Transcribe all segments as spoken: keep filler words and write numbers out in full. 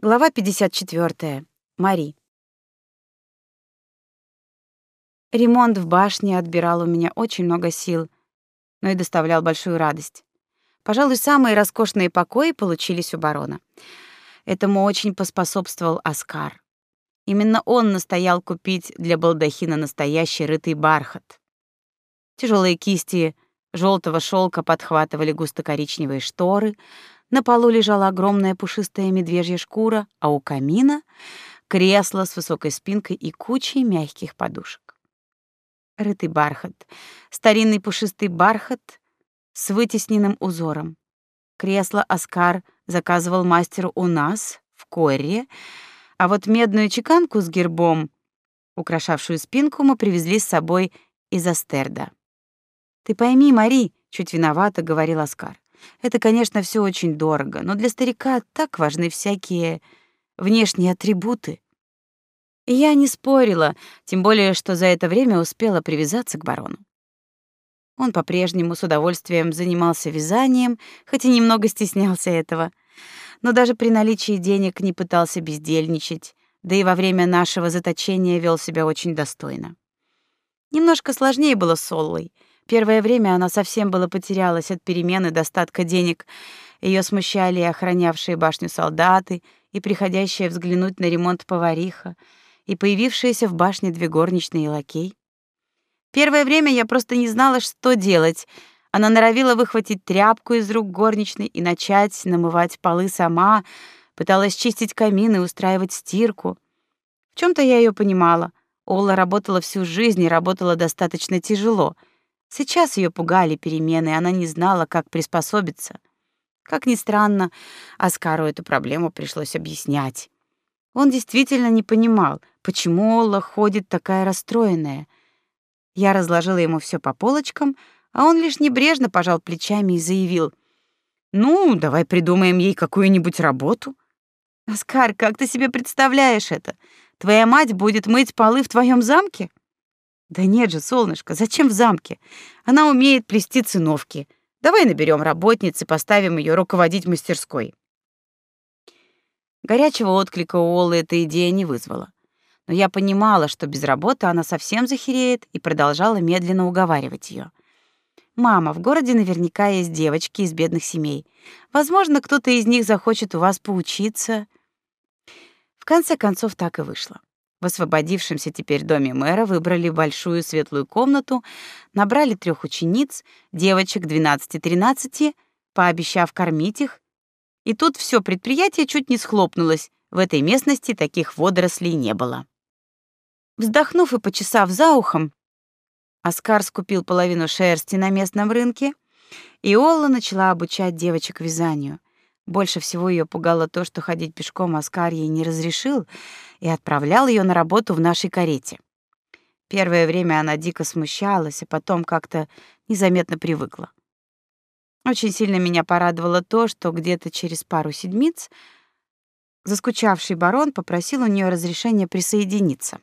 Глава пятьдесят четвёртая. Мари. Ремонт в башне отбирал у меня очень много сил, но и доставлял большую радость. Пожалуй, самые роскошные покои получились у барона. Этому очень поспособствовал Оскар. Именно он настоял купить для балдахина настоящий рытый бархат. Тяжелые кисти желтого шелка подхватывали густо-коричневые шторы, на полу лежала огромная пушистая медвежья шкура, а у камина — кресло с высокой спинкой и кучей мягких подушек. Рытый бархат, старинный пушистый бархат с вытесненным узором. Кресло Оскар заказывал мастеру у нас, в Корре, а вот медную чеканку с гербом, украшавшую спинку, мы привезли с собой из Астерда. «Ты пойми, Мари», — чуть виновато говорил Оскар, «это, конечно, все очень дорого, но для старика так важны всякие внешние атрибуты». И я не спорила, тем более, что за это время успела привязаться к барону. Он по-прежнему с удовольствием занимался вязанием, хоть и немного стеснялся этого, но даже при наличии денег не пытался бездельничать, да и во время нашего заточения вел себя очень достойно. Немножко сложнее было с Оллой. Первое время она совсем было потерялась от перемен и достатка денег. Ее смущали и охранявшие башню солдаты, и приходящая взглянуть на ремонт повариха, и появившиеся в башне две горничные и лакей. Первое время я просто не знала, что делать. Она норовила выхватить тряпку из рук горничной и начать намывать полы сама, пыталась чистить камин и устраивать стирку. В чем то я ее понимала. Олла работала всю жизнь и работала достаточно тяжело. Сейчас ее пугали перемены, и она не знала, как приспособиться. Как ни странно, Оскару эту проблему пришлось объяснять. Он действительно не понимал, почему Олла ходит такая расстроенная. Я разложила ему все по полочкам, а он лишь небрежно пожал плечами и заявил: «Ну, давай придумаем ей какую-нибудь работу». «Оскар, как ты себе представляешь это? Твоя мать будет мыть полы в твоем замке?» «Да нет же, солнышко, зачем в замке? Она умеет плести циновки. Давай наберем работниц и поставим ее руководить мастерской». Горячего отклика у Оллы эта идея не вызвала. Но я понимала, что без работы она совсем захереет, и продолжала медленно уговаривать ее. «Мама, в городе наверняка есть девочки из бедных семей. Возможно, кто-то из них захочет у вас поучиться». В конце концов, так и вышло. В освободившемся теперь доме мэра выбрали большую светлую комнату, набрали трех учениц, девочек двенадцати-тринадцати, пообещав кормить их. И тут все предприятие чуть не схлопнулось. В этой местности таких водорослей не было. Вздохнув и почесав за ухом, Оскар скупил половину шерсти на местном рынке, и Олла начала обучать девочек вязанию. Больше всего ее пугало то, что ходить пешком Оскар ей не разрешил и отправлял ее на работу в нашей карете. Первое время она дико смущалась, а потом как-то незаметно привыкла. Очень сильно меня порадовало то, что где-то через пару седмиц заскучавший барон попросил у нее разрешения присоединиться.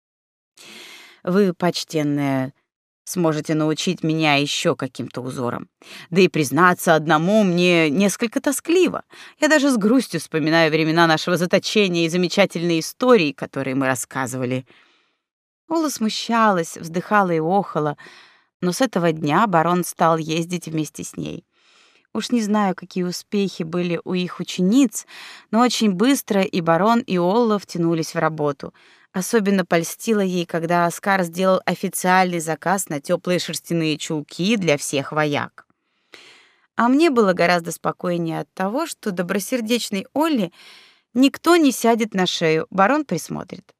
«Вы, почтенная, сможете научить меня еще каким-то узорам. Да и признаться одному, мне несколько тоскливо. Я даже с грустью вспоминаю времена нашего заточения и замечательные истории, которые мы рассказывали». Ола смущалась, вздыхала и охала, но с этого дня барон стал ездить вместе с ней. Уж не знаю, какие успехи были у их учениц, но очень быстро и барон, и Олла втянулись в работу. Особенно польстило ей, когда Оскар сделал официальный заказ на теплые шерстяные чулки для всех вояк. А мне было гораздо спокойнее от того, что добросердечной Олле никто не сядет на шею, барон присмотрит.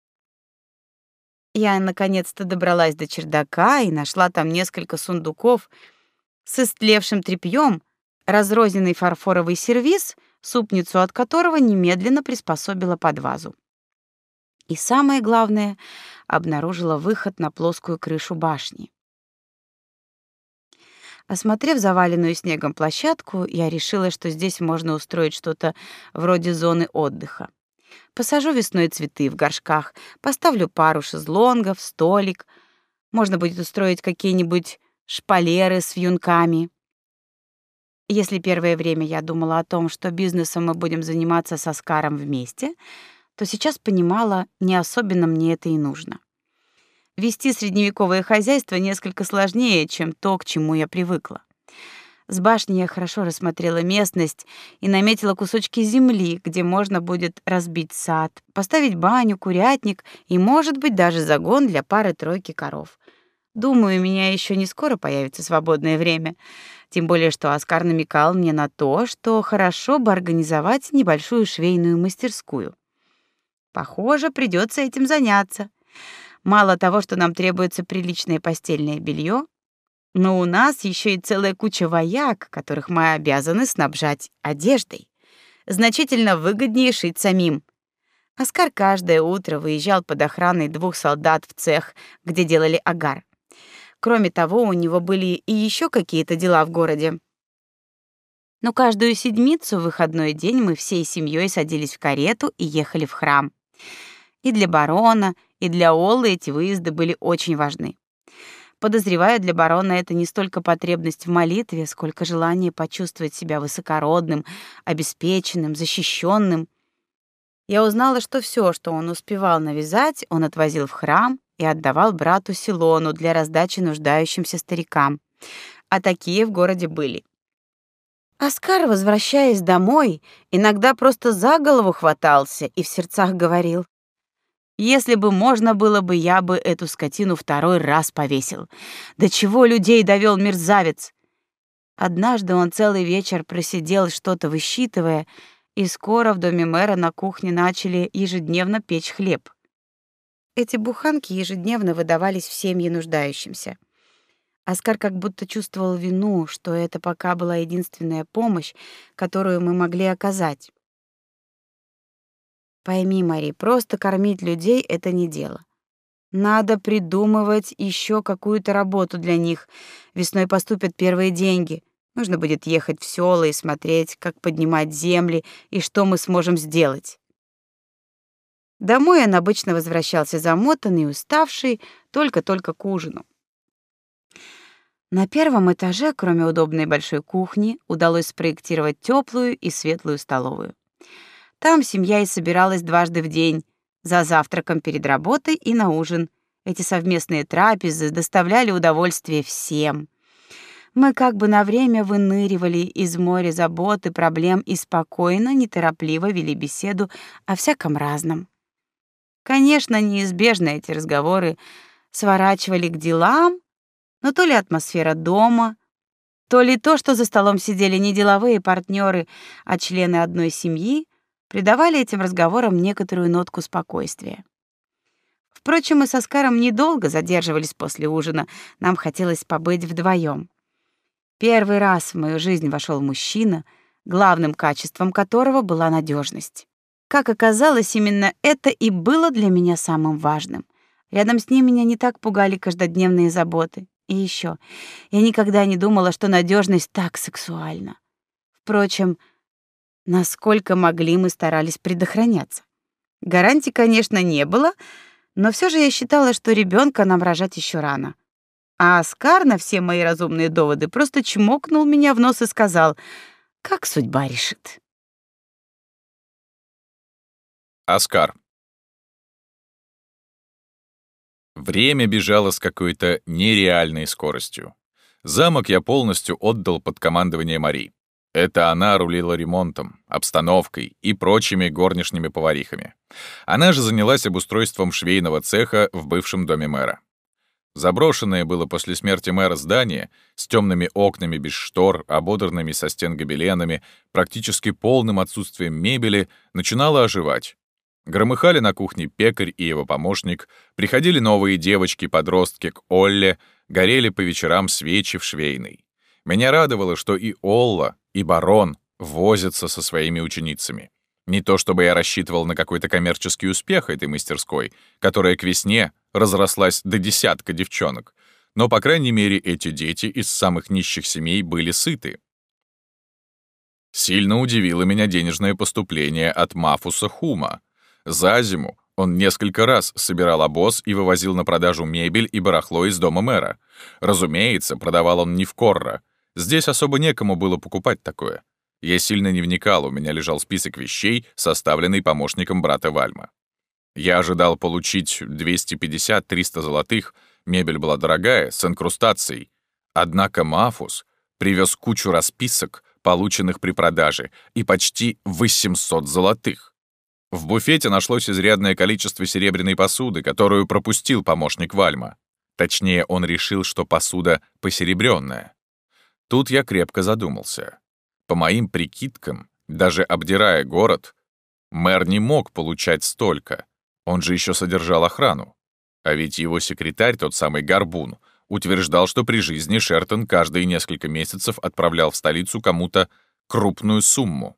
Я наконец-то добралась до чердака и нашла там несколько сундуков с истлевшим тряпьем, разрозненный фарфоровый сервиз, супницу от которого немедленно приспособила под вазу. И самое главное, обнаружила выход на плоскую крышу башни. Осмотрев заваленную снегом площадку, я решила, что здесь можно устроить что-то вроде зоны отдыха. Посажу весной цветы в горшках, поставлю пару шезлонгов, столик. Можно будет устроить какие-нибудь шпалеры с вьюнками. Если первое время я думала о том, что бизнесом мы будем заниматься с Оскаром вместе, то сейчас понимала, не особенно мне это и нужно. Вести средневековое хозяйство несколько сложнее, чем то, к чему я привыкла. С башни я хорошо рассмотрела местность и наметила кусочки земли, где можно будет разбить сад, поставить баню, курятник и, может быть, даже загон для пары-тройки коров. Думаю, у меня еще не скоро появится свободное время, тем более что Оскар намекал мне на то, что хорошо бы организовать небольшую швейную мастерскую. Похоже, придется этим заняться. Мало того, что нам требуется приличное постельное белье, но у нас еще и целая куча вояк, которых мы обязаны снабжать одеждой. Значительно выгоднее шить самим. Оскар каждое утро выезжал под охраной двух солдат в цех, где делали агар. Кроме того, у него были и еще какие-то дела в городе. Но каждую седмицу в выходной день мы всей семьей садились в карету и ехали в храм. И для барона, и для Оллы эти выезды были очень важны. Подозреваю, для барона это не столько потребность в молитве, сколько желание почувствовать себя высокородным, обеспеченным, защищенным. Я узнала, что все, что он успевал навязать, он отвозил в храм и отдавал брату Силону для раздачи нуждающимся старикам. А такие в городе были. Оскар, возвращаясь домой, иногда просто за голову хватался и в сердцах говорил: «Если бы можно было бы, я бы эту скотину второй раз повесил. До чего людей довел мерзавец!» Однажды он целый вечер просидел, что-то высчитывая, и скоро в доме мэра на кухне начали ежедневно печь хлеб. Эти буханки ежедневно выдавались в семьи нуждающимся. Оскар как будто чувствовал вину, что это пока была единственная помощь, которую мы могли оказать. Пойми, Мари, просто кормить людей — это не дело. Надо придумывать еще какую-то работу для них. Весной поступят первые деньги. Нужно будет ехать в села и смотреть, как поднимать земли и что мы сможем сделать. Домой он обычно возвращался замотанный и уставший, только-только к ужину. На первом этаже, кроме удобной большой кухни, удалось спроектировать теплую и светлую столовую. Там семья и собиралась дважды в день, за завтраком перед работой и на ужин. Эти совместные трапезы доставляли удовольствие всем. Мы как бы на время выныривали из моря забот и проблем и спокойно, неторопливо вели беседу о всяком разном. Конечно, неизбежно эти разговоры сворачивали к делам, но то ли атмосфера дома, то ли то, что за столом сидели не деловые партнеры, а члены одной семьи, придавали этим разговорам некоторую нотку спокойствия. Впрочем, мы с Оскаром недолго задерживались после ужина, нам хотелось побыть вдвоем. Первый раз в мою жизнь вошел мужчина, главным качеством которого была надежность. Как оказалось, именно это и было для меня самым важным. Рядом с ним меня не так пугали каждодневные заботы. И еще, я никогда не думала, что надежность так сексуальна. Впрочем, насколько могли, мы старались предохраняться. Гарантий, конечно, не было, но все же я считала, что ребенка нам рожать еще рано. А Оскар на все мои разумные доводы просто чмокнул меня в нос и сказал: «Как судьба решит». Оскар. Время бежало с какой-то нереальной скоростью. Замок я полностью отдал под командование Мари. Это она рулила ремонтом, обстановкой и прочими горничными поварихами. Она же занялась обустройством швейного цеха в бывшем доме мэра. Заброшенное было после смерти мэра здание с темными окнами без штор, ободранными со стен гобеленами, практически полным отсутствием мебели, начинало оживать. Громыхали на кухне пекарь и его помощник, приходили новые девочки-подростки к Олле, горели по вечерам свечи в швейной. Меня радовало, что и Олла, и барон возятся со своими ученицами. Не то чтобы я рассчитывал на какой-то коммерческий успех этой мастерской, которая к весне разрослась до десятка девчонок, но, по крайней мере, эти дети из самых нищих семей были сыты. Сильно удивило меня денежное поступление от Мафуса Хума. За зиму он несколько раз собирал обоз и вывозил на продажу мебель и барахло из дома мэра. Разумеется, продавал он не в Корро. Здесь особо некому было покупать такое. Я сильно не вникал, у меня лежал список вещей, составленный помощником брата Вальма. Я ожидал получить двести пятьдесят - триста золотых, мебель была дорогая, с инкрустацией. Однако Мафус привез кучу расписок, полученных при продаже, и почти восемьсот золотых. В буфете нашлось изрядное количество серебряной посуды, которую пропустил помощник Вальма. Точнее, он решил, что посуда посеребрённая. Тут я крепко задумался. По моим прикидкам, даже обдирая город, мэр не мог получать столько. Он же еще содержал охрану. А ведь его секретарь, тот самый Горбун, утверждал, что при жизни Шертон каждые несколько месяцев отправлял в столицу кому-то крупную сумму.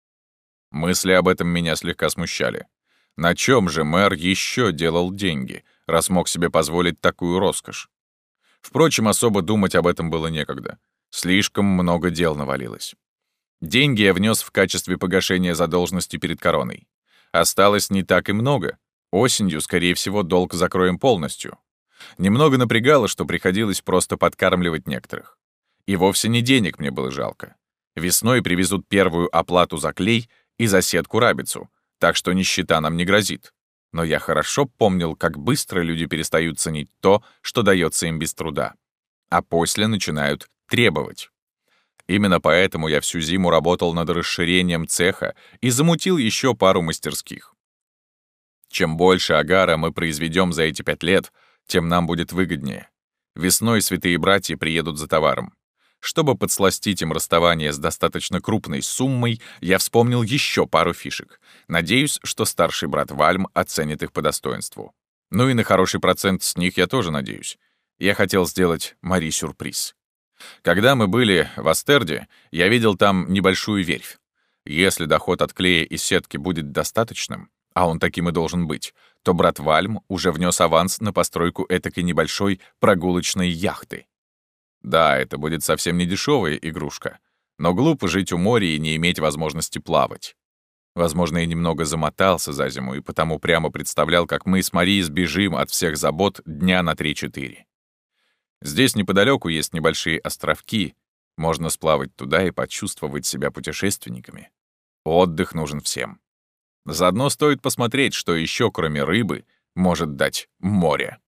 Мысли об этом меня слегка смущали. На чем же мэр еще делал деньги, раз мог себе позволить такую роскошь? Впрочем, особо думать об этом было некогда. Слишком много дел навалилось. Деньги я внес в качестве погашения задолженности перед короной. Осталось не так и много. Осенью, скорее всего, долг закроем полностью. Немного напрягало, что приходилось просто подкармливать некоторых. И вовсе не денег мне было жалко. Весной привезут первую оплату за клей и за сетку-рабицу, так что нищета нам не грозит. Но я хорошо помнил, как быстро люди перестают ценить то, что дается им без труда. А после начинают требовать. Именно поэтому я всю зиму работал над расширением цеха и замутил еще пару мастерских. Чем больше агара мы произведем за эти пять лет, тем нам будет выгоднее. Весной святые братья приедут за товаром. Чтобы подсластить им расставание с достаточно крупной суммой, я вспомнил еще пару фишек. Надеюсь, что старший брат Вальм оценит их по достоинству. Ну и на хороший процент с них я тоже надеюсь. Я хотел сделать Мари сюрприз. Когда мы были в Астерде, я видел там небольшую верфь. Если доход от клея и сетки будет достаточным, а он таким и должен быть, то брат Вальм уже внес аванс на постройку этакой небольшой прогулочной яхты. Да, это будет совсем не дешевая игрушка, но глупо жить у моря и не иметь возможности плавать. Возможно, я немного замотался за зиму и потому прямо представлял, как мы с Марией сбежим от всех забот дня на три-четыре. Здесь неподалеку есть небольшие островки, можно сплавать туда и почувствовать себя путешественниками. Отдых нужен всем. Заодно стоит посмотреть, что еще, кроме рыбы, может дать море.